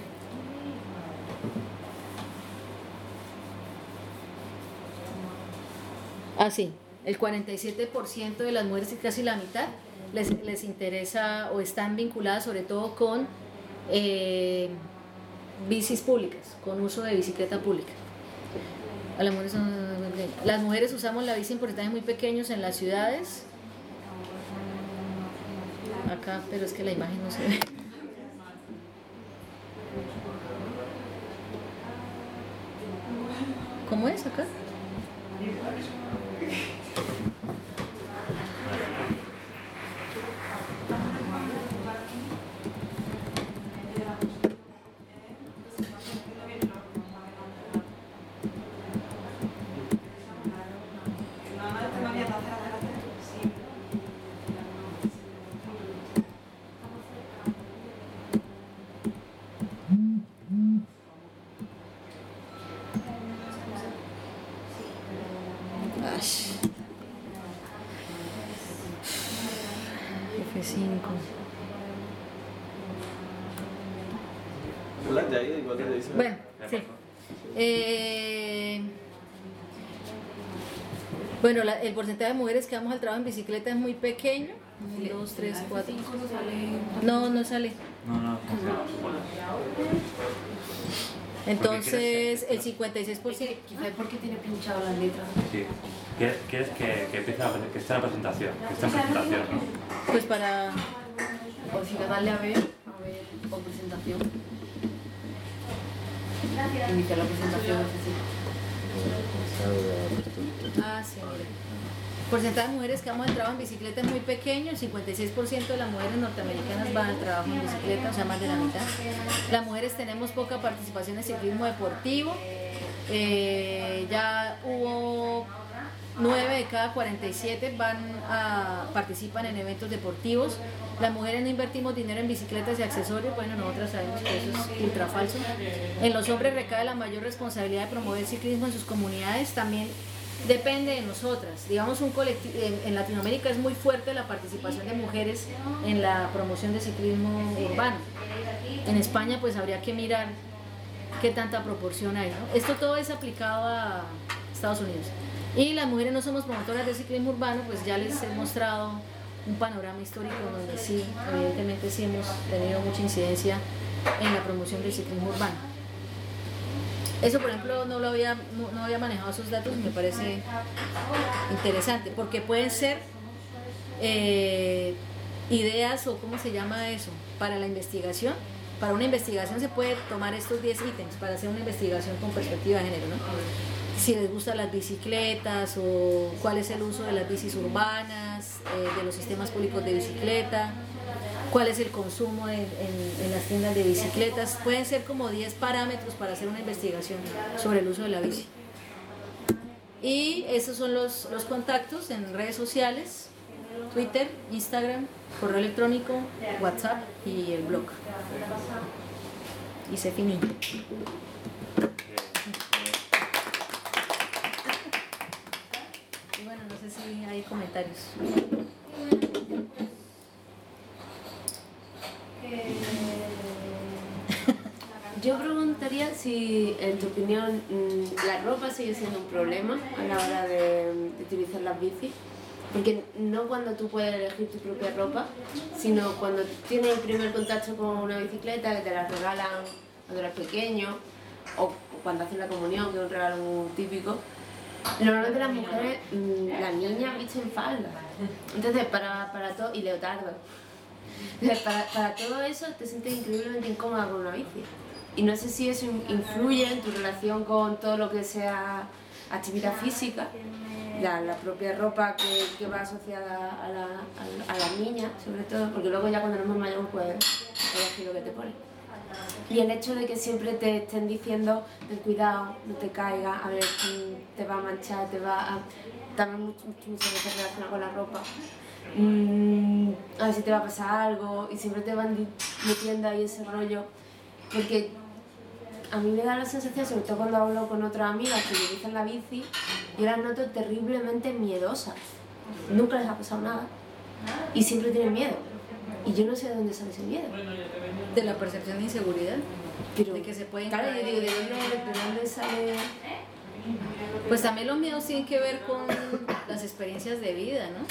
Sí, el 47% de las mujeres, casi la mitad, les interesa o están vinculadas sobre todo con bicis públicas, con uso de bicicleta pública. Las mujeres usamos la bici en porcentajes muy pequeños en las ciudades. Acá, pero es que la imagen no se ve. ¿Cómo es acá? F5. Bueno, sí. Bueno, el porcentaje de mujeres que vamos al trabajo en bicicleta es muy pequeño. 1, 2, 3, 4. No sale. No. Entonces, el 56%. Quizá es porque tiene pinchado las letras. Sí. ¿Quieres que empiece que esté la presentación? Que esté en presentación, ¿no? Pues para... O si no, darle a ver, o presentación. Iniciar la presentación, sí. Sí, mira. El porcentaje de mujeres que vamos al trabajo en bicicleta es muy pequeño. El 56% de las mujeres norteamericanas van al trabajo en bicicleta, o sea, más de la mitad. Las mujeres tenemos poca participación en ciclismo deportivo. Ya hubo 9 de cada 47 participan en eventos deportivos. Las mujeres no invertimos dinero en bicicletas y accesorios. Bueno, nosotras sabemos que eso es ultra falso. En los hombres recae la mayor responsabilidad de promover el ciclismo en sus comunidades. También depende de nosotras. Digamos, en Latinoamérica es muy fuerte la participación de mujeres en la promoción de ciclismo urbano. En España pues habría que mirar qué tanta proporción hay, ¿no? Esto todo es aplicado a Estados Unidos. Y las mujeres no somos promotoras de ciclismo urbano, pues ya les he mostrado un panorama histórico donde sí, evidentemente sí hemos tenido mucha incidencia en la promoción del ciclismo urbano. Eso, por ejemplo, no había manejado esos datos y me parece interesante, porque pueden ser ideas o cómo se llama eso, para la investigación. Para una investigación se puede tomar estos 10 ítems para hacer una investigación con perspectiva de género, ¿no? Si les gustan las bicicletas o cuál es el uso de las bicis urbanas, de los sistemas públicos de bicicleta, cuál es el consumo en las tiendas de bicicletas. Pueden ser como 10 parámetros para hacer una investigación sobre el uso de la bici. Y esos son los contactos en redes sociales: Twitter, Instagram, correo electrónico, WhatsApp y el blog. Y se finí. Y bueno, no sé si hay comentarios. Yo preguntaría si, en tu opinión, la ropa sigue siendo un problema a la hora de utilizar las bicis. Porque no cuando tú puedes elegir tu propia ropa, sino cuando tienes el primer contacto con una bicicleta, que te la regalan cuando eres pequeño, o cuando haces la comunión, que es un regalo muy típico. Normalmente las mujeres, las niñas visten falda. Entonces, para todo, y leotardo. Entonces, para todo eso te sientes increíblemente incómoda con una bici. Y no sé si eso influye en tu relación con todo lo que sea actividad física, la propia ropa que va asociada a las niñas, sobre todo, porque luego ya cuando eres más mayor puedes elegir lo que te pones. Y el hecho de que siempre te estén diciendo, ten cuidado, no te caigas, a ver, te va a manchar, también muchas veces relaciona con la ropa. A ver si te va a pasar algo, y siempre te van metiendo ahí ese rollo, porque a mí me da la sensación, sobre todo cuando hablo con otras amigas que utilizan la bici, yo las noto terriblemente miedosas. Nunca les ha pasado nada y siempre tienen miedo. Y yo no sé de dónde sale ese miedo. De la percepción de inseguridad, Pero, de que se pueden claro, caer. yo digo, ¿de dónde sale? Pues también los miedos tienen que ver con las experiencias de vida, ¿no?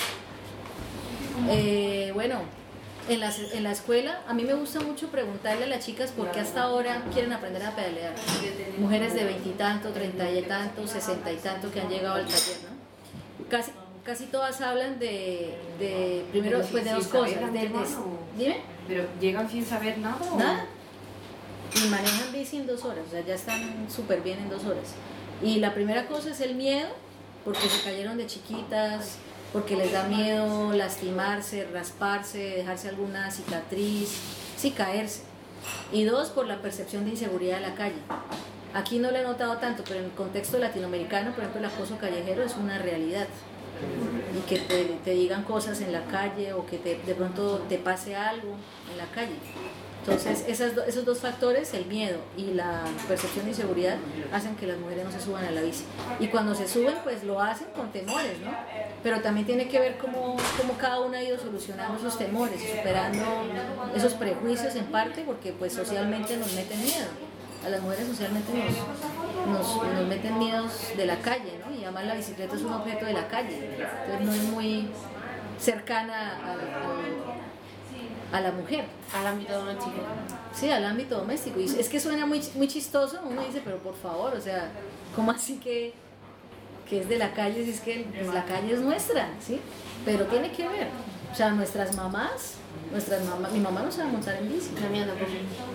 Bueno, en la escuela a mí me gusta mucho preguntarle a las chicas por qué hasta ahora quieren aprender a pedalear. Mujeres de 20 y tanto, 30 y tanto, 60 y tanto que han llegado al taller, ¿no? Casi todas hablan de primero, pues de dos cosas. Dime. Pero llegan sin saber nada. Nada. Y manejan bici en 2 horas, o sea, ya están súper bien en 2 horas. Y la primera cosa es el miedo, porque se cayeron de chiquitas, porque les da miedo lastimarse, rasparse, dejarse alguna cicatriz, sí, caerse. Y 2, por la percepción de inseguridad de la calle. Aquí no lo he notado tanto, pero en el contexto latinoamericano, por ejemplo, el acoso callejero es una realidad. Y que te digan cosas en la calle o que de pronto te pase algo en la calle. Entonces, esos 2 factores, el miedo y la percepción de inseguridad, hacen que las mujeres no se suban a la bici. Y cuando se suben, pues lo hacen con temores, ¿no? Pero también tiene que ver cómo cada una ha ido solucionando esos temores, superando esos prejuicios en parte, porque pues socialmente nos meten miedo. A las mujeres socialmente nos meten miedos de la calle, ¿no? Y además la bicicleta es un objeto de la calle, entonces no es muy cercana a la mujer. Al ámbito doméstico. Sí, al ámbito doméstico. Y es que suena muy, muy chistoso, uno dice, pero por favor, o sea, ¿cómo así que es de la calle? Si es que pues, la calle es nuestra, ¿sí? Pero tiene que ver. O sea, nuestras mamás, mi mamá no sabe montar en bici. La mía tampoco.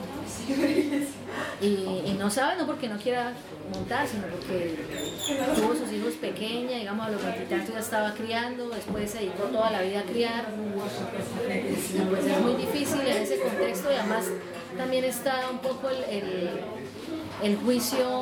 Y no sabe, no porque no quiera montar, sino porque tuvo sus hijos pequeña, digamos a los 20 y tantos ya estaba criando, después se dedicó toda la vida a criar, y pues es muy difícil en ese contexto. Y además también está un poco el juicio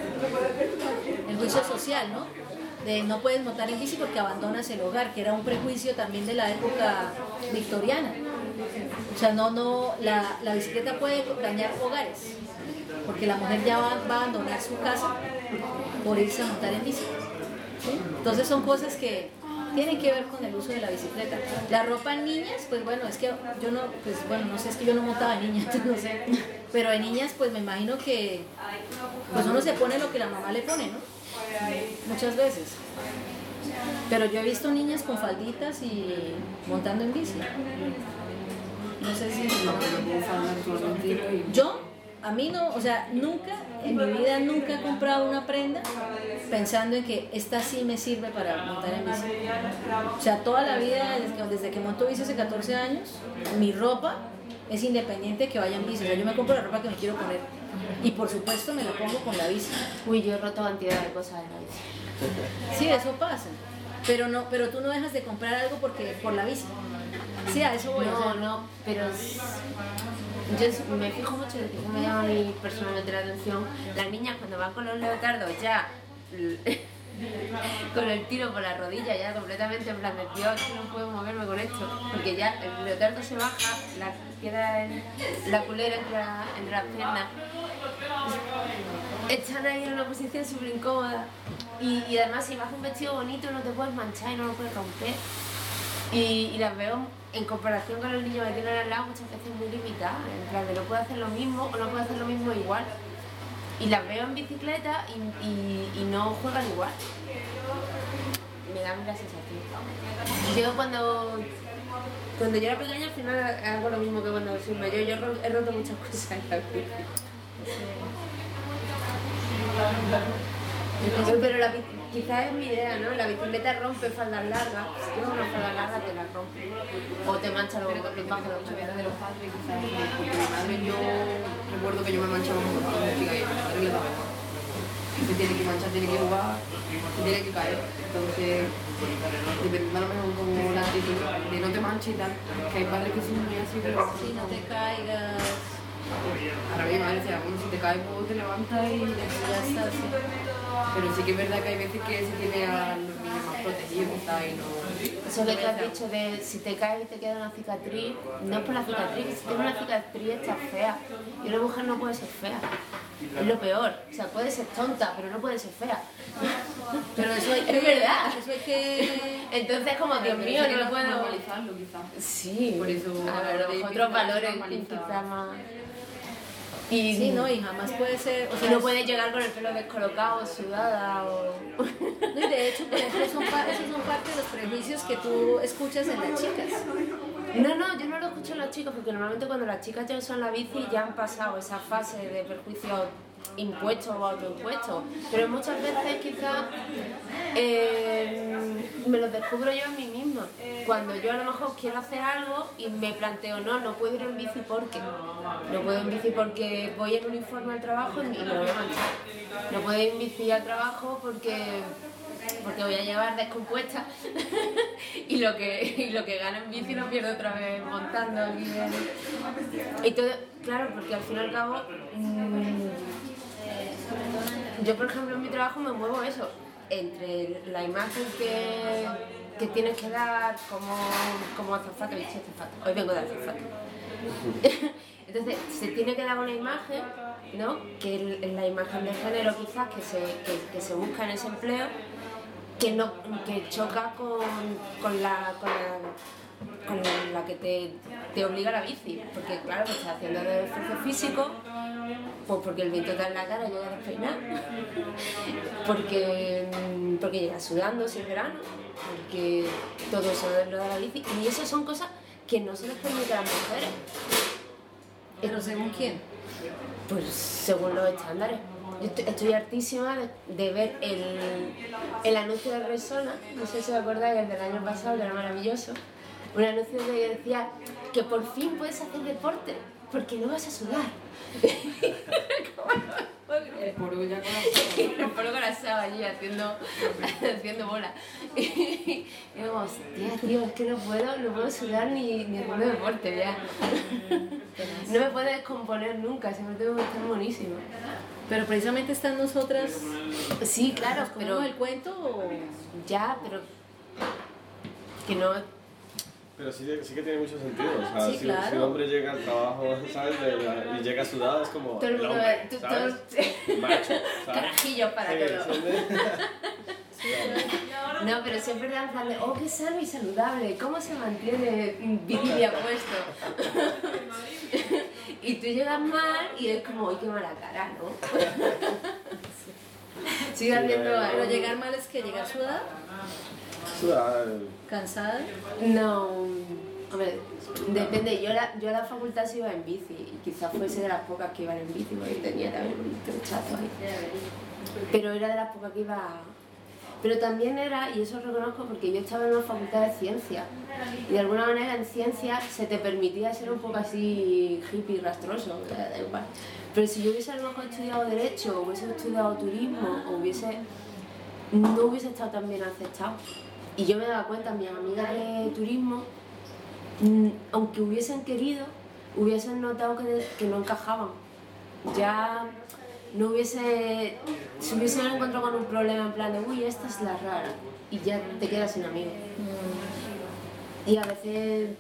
social, ¿no? De no puedes montar en bici porque abandonas el hogar, que era un prejuicio también de la época victoriana. O sea, la bicicleta puede dañar hogares, porque la mujer ya va a abandonar su casa por irse a montar en bici, ¿sí? Entonces son cosas que tienen que ver con el uso de la bicicleta. La ropa en niñas, pues bueno, es que yo no, pues bueno, no sé, es que yo no montaba en niñas, no sé, pero en niñas pues me imagino que pues uno se pone lo que la mamá le pone, ¿no? Muchas veces. Pero yo he visto niñas con falditas y montando en bici. No sé si... No, pero yo puedo hablar actualmente y... ¿Yo? a mí no, o sea, nunca, en mi vida nunca he comprado una prenda pensando en que esta sí me sirve para montar en bici. O sea, toda la vida, desde que monto bici hace 14 años, mi ropa es independiente de que vaya en bici. O sea, yo me compro la ropa que me quiero poner. Y por supuesto me la pongo con la bici. Uy, yo he roto cantidad de cosas en la bici. Sí, eso pasa. Pero tú no dejas de comprar algo por la bici. Sí, a eso voy. o sea, No, pero yo me fijo mucho, y que me llama a mí personalmente la atención, las niñas cuando van con los leotardos ya con el tiro por la rodilla, ya completamente en plan de Dios, no puedo moverme con esto, porque ya el leotardo se baja, queda en la culera entre las piernas, están ahí en una posición súper incómoda y además si vas un vestido bonito no te puedes manchar y no lo puedes romper. Y las veo en comparación con los niños que tienen al lado muchas veces muy limitadas, en plan de no puedo hacer lo mismo o no puedo hacer lo mismo igual. Y las veo en bicicleta y no juegan igual. Me da la sensación. Yo cuando yo era pequeña al final hago lo mismo que cuando soy mayor. Yo he roto muchas cosas en la bici. Pero quizás es mi idea, ¿no? La bicicleta rompe faldas largas. Si tienes una falda larga te la rompe. O te mancha luego con los pájaros. De los padres, quizás, porque mi madre, yo recuerdo que yo me manchaba mucho con la música y a mi madre le daba igual. Se tiene que manchar, tiene que jugar, se tiene que caer. Entonces, dependiendo a lo mejor como la actitud de no te manches y tal, que hay padres que son muy así, pero sí, no te caigas. ahora mi madre decía, bueno, si te caes, pues te levantas y Ya está, sí. Pero sí que es verdad que hay veces que se tiene a los niños más protegidos quizás y no... Eso que tú has dicho de si te caes y te queda una cicatriz, no es por la cicatriz, si tienes una cicatriz estás fea. Y una mujer no puede ser fea. Es lo peor. O sea, puede ser tonta, pero no puede ser fea. Pero eso hay que... Es verdad. Eso hay que... Entonces como, Dios mío, no lo puedo... normalizarlo quizás. Sí, Por eso otros valores quizás más... Y Sí, no, y jamás puede ser... O sea, no puedes llegar con el pelo descolocado, sudada o... No, y de hecho, por ejemplo, esos son parte de los prejuicios que tú escuchas en las chicas. No, yo no lo escucho en las chicas porque normalmente cuando las chicas ya usan la bici ya han pasado esa fase de perjuicios impuestos o autoimpuestos, pero muchas veces quizás me los descubro yo en mí misma. Cuando yo a lo mejor quiero hacer algo y me planteo, no puedo ir en bici porque no puedo ir en bici porque voy en uniforme al trabajo y me lo voy a manchar. No puedo ir en bici al trabajo porque voy a llevar descompuesta y lo que gano en bici lo pierdo otra vez montando aquí y todo, claro, porque al fin y al cabo yo por ejemplo en mi trabajo me muevo eso entre la imagen que tienes que dar como azafata, hoy vengo de azafata. Entonces se tiene que dar una imagen, ¿no? Que es la imagen de género quizás que se busca en ese empleo, que choca con la que te obliga la bici, porque claro, pues estás haciendo de esfuerzo físico, pues porque el viento te da en la cara y llega despeinado, porque llegas sudando si es verano, porque todo eso es lo de la bici, y eso son cosas que no se les permite a las mujeres. ¿Pero según quién? Pues según los estándares. Yo estoy hartísima de ver el anuncio de Resona, no sé si os acordáis, el del año pasado, que era maravilloso. Un anuncio que decía que por fin puedes hacer deporte, porque no vas a sudar. El poro ya con El poro con la sábana allí haciendo bola. Y digo, hostia, tío, es que no puedo sudar ni hacer deporte ya. No me puedo descomponer nunca, siempre tengo que estar buenísima. Pero precisamente están nosotras... Sí, claro, ¿Pero el cuento o...? Ya, pero... Que no... Pero sí que tiene mucho sentido. O sea, Sí, si, claro. si un hombre llega al trabajo, ¿sabes? Y llega sudado, es como Todo el el mundo hombre, ve- ¿sabes? Macho, ¿sabes? Carajillos para Sí, todo. sí, No, pero siempre lanzarle, oh, qué sano y saludable, ¿cómo se mantiene viril y apuesto? Y tú llegas mal y es como, uy, qué mala cara, ¿no? Sigue haciendo Pero algo. llegar mal es que llegar sudada, Sudada, cansada. No, hombre, Depende, yo a la facultad sí iba en bici y quizás fuese de las pocas que iban en bici porque tenía también un trechazo ahí. Pero era de las pocas que iba... Pero también era, y eso reconozco porque yo estaba en una facultad de ciencias y de alguna manera en ciencias se te permitía ser un poco así hippie rastroso, da igual. Pero si yo hubiese a lo mejor estudiado Derecho o hubiese estudiado Turismo o no hubiese estado tan bien aceptado. Y yo me daba cuenta, mis amigas de Turismo, aunque hubiesen querido, hubiesen notado que no encajaban. Ya no se hubiesen encontrado con un problema en plan de uy, esta es la rara, y ya te quedas sin amigos. Y a veces...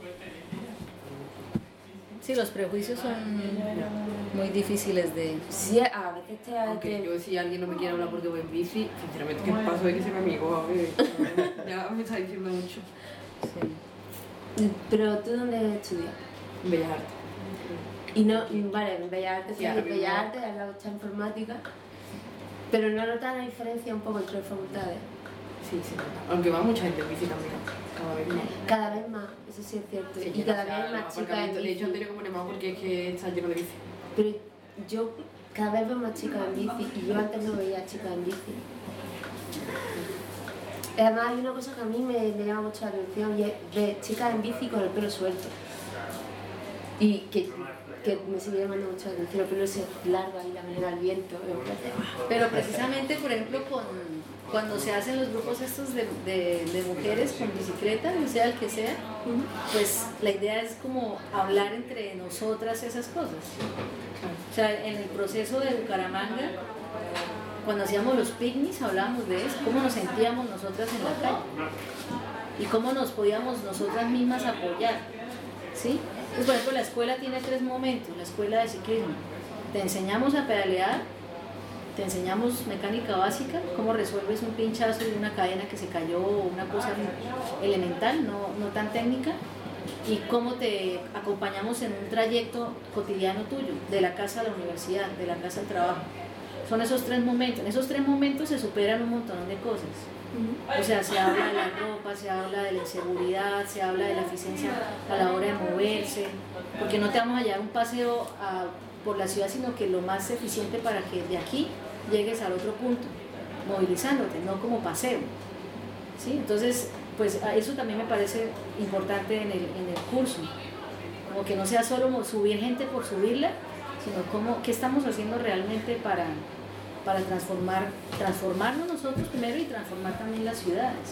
Sí, los prejuicios son muy difíciles de... Sí, a veces te... Aunque yo si alguien no me quiere hablar porque voy en bici, sinceramente, ¿qué paso de que sea mi amigo? A ver, ya me está diciendo mucho. Sí. Pero ¿tú dónde estudias? Bellas Artes. Y no, vale, en Bellas Artes, Sí, sí, ahora en mismo. Bellas Artes, al lado está informática, pero no notas la diferencia un poco entre facultades. Sí, sí. Aunque va mucha gente en bici también, cada vez más. Cada vez más, eso sí es cierto, Sí, y cada o sea, vez más los chicas en aparcamientos, de hecho, han bici. tenido que poner más porque es que está lleno de bici. Pero yo cada vez veo más chicas en bici y yo antes no veía chicas en bici. Además hay una cosa que a mí me llama mucho la atención y es ver chicas en bici con el pelo suelto. Y que me sigue llamando mucho la atención, el pelo se larga y la manera al viento. Me parece... Pero precisamente, por ejemplo, cuando se hacen los grupos estos de mujeres con bicicleta, no sea el que sea, pues la idea es como hablar entre nosotras esas cosas. O sea, en el proceso de Bucaramanga, cuando hacíamos los picnics hablábamos de eso, cómo nos sentíamos nosotras en la calle y cómo nos podíamos nosotras mismas apoyar, ¿sí? Pues, por ejemplo, la escuela tiene 3 momentos, la escuela de ciclismo. Te enseñamos a pedalear, te enseñamos mecánica básica, cómo resuelves un pinchazo de una cadena que se cayó, una cosa elemental, no tan técnica, y cómo te acompañamos en un trayecto cotidiano tuyo, de la casa a la universidad, de la casa al trabajo. Son esos 3 momentos. En esos 3 momentos se superan un montón de cosas. O sea, se habla de la ropa, se habla de la inseguridad, se habla de la eficiencia a la hora de moverse, porque no te vamos a llevar un paseo por la ciudad, sino que lo más eficiente para que de aquí llegues al otro punto, movilizándote, no como paseo. ¿Sí? Entonces, pues eso también me parece importante en el curso, como que no sea solo subir gente por subirla, sino qué estamos haciendo realmente para transformarnos nosotros primero y transformar también las ciudades.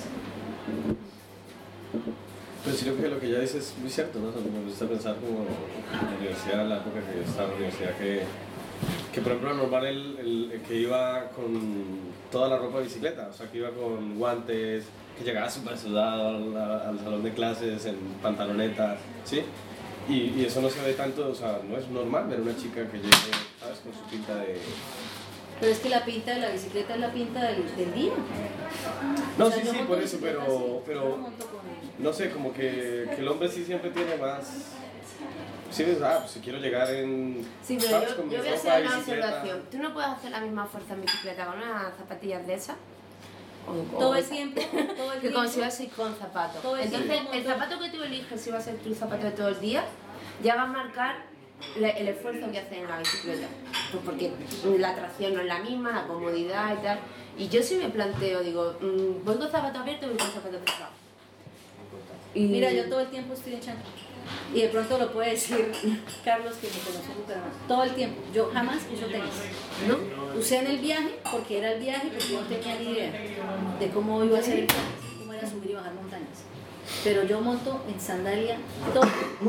Pues sí, lo que ella dice es muy cierto, ¿no? O sea, me gusta pensar como en la universidad, en la época que yo estaba en la universidad, que por ejemplo normal el que iba con toda la ropa de bicicleta, o sea, que iba con guantes, que llegaba súper sudado al salón de clases en pantalonetas, ¿sí? Y eso no se ve tanto, o sea, no es normal ver una chica que llegue, ¿sabes? Con su pinta de... Pero es que la pinta de la bicicleta es la pinta del día. No, O sea, sí, yo sí, monto por eso, bicicleta pero yo monto con- no sé, como que el hombre sí siempre tiene más... Sí, pues si quiero llegar en... Sí, pero ¿sabes? Con mi yo voy a ropa, hacer una bicicleta. observación. ¿Tú no puedes hacer la misma fuerza en bicicleta con unas zapatillas de esas? Todo el tiempo, todo el Que como tiempo. si vas a ir con zapatos. Todo el Entonces, tiempo el zapato que tú eliges, si va a ser tu zapato de todo el día, ya va a marcar el esfuerzo que haces en la bicicleta. Pues porque la tracción no es la misma, la comodidad y tal. Y yo sí me planteo, digo, ¿voy con zapatos abiertos o voy con zapatos cerrados? Y... Mira, yo todo el tiempo estoy en chancla. Y de pronto lo puede decir Carlos, que me conoció en Bucaramanga. Todo el tiempo. Yo jamás uso tenis. ¿No? Usé en el viaje, porque era el viaje, porque yo no tenía ni idea de cómo iba a ser el viaje, cómo era subir y bajar montañas. Pero yo monto en sandalia todo.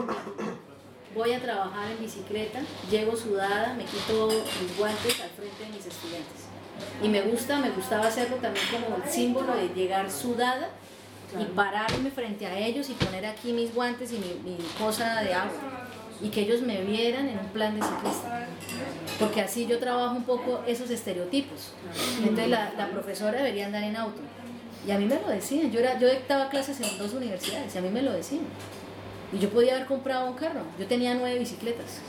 Voy a trabajar en bicicleta, llego sudada, me quito mis guantes al frente de mis estudiantes. Y me gustaba hacerlo también como el símbolo de llegar sudada y pararme frente a ellos y poner aquí mis guantes y mi cosa de agua. Y que ellos me vieran en un plan de ciclista. Porque así yo trabajo un poco esos estereotipos. Entonces la profesora debería andar en auto. Y a mí me lo decían. Yo dictaba clases en 2 universidades y a mí me lo decían. Y yo podía haber comprado un carro. Yo tenía 9 bicicletas.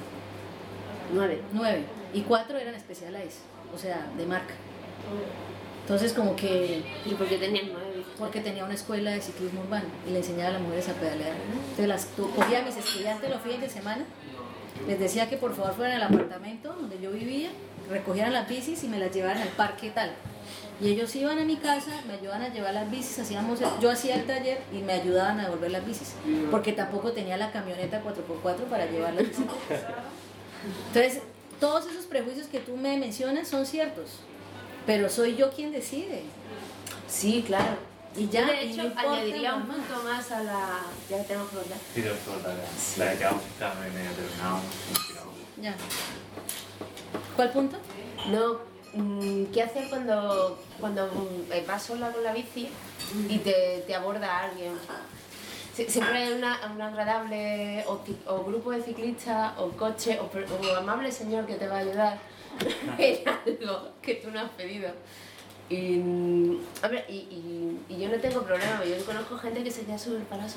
9. Y 4 eran Specialized, o sea, de marca. Entonces como que... ¿Y por qué tenías 9 bicicletas? porque tenía una escuela de ciclismo urbano y le enseñaba a las mujeres a pedalear. Entonces cogía a mis estudiantes los fines de semana, les decía que por favor fueran al apartamento donde yo vivía, recogieran las bicis y me las llevaran al parque tal. Y ellos iban a mi casa, me ayudaban a llevar las bicis, yo hacía el taller y me ayudaban a devolver las bicis, porque tampoco tenía la camioneta 4x4 para llevar las bicicletas. Entonces, todos esos prejuicios que tú me mencionas son ciertos, pero soy yo quien decide. Sí, claro. Y ya, de y hecho, no importa añadiría un más. punto más a la... Ya que tenemos que hablar. Sí, tenemos que voltar. La de que vamos a estar en el terminado. Ya. ¿Cuál punto? No, ¿qué hacer cuando vas sola con la bici y te aborda alguien? Siempre hay un agradable o grupo de ciclistas o coche o amable señor que te va a ayudar en algo que tú no has pedido. Y yo no tengo problema, yo conozco gente que se queda súper para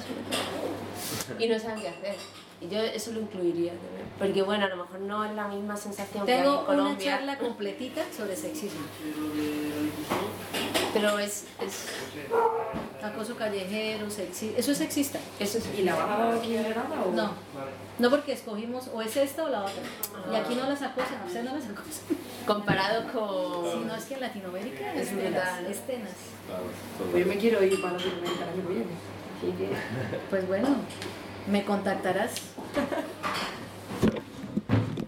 y no saben qué hacer. Y yo eso lo incluiría también. Porque bueno, a lo mejor no es la misma sensación que hay en Tengo Colombia. una charla completita sobre sexismo. Pero es Acoso callejero, sexismo. Eso es sexista. eso es ¿Y la baja aquí en Granada o...? No. No, porque escogimos o es esta o la otra. Y aquí no las acosan, ustedes no las acosan. comparado con... Si no, es que en Latinoamérica Es brutal. es tenaz. Claro, Pues yo me quiero ir para Latinoamérica el año que viene. Así que... Pues bueno, me contactarás.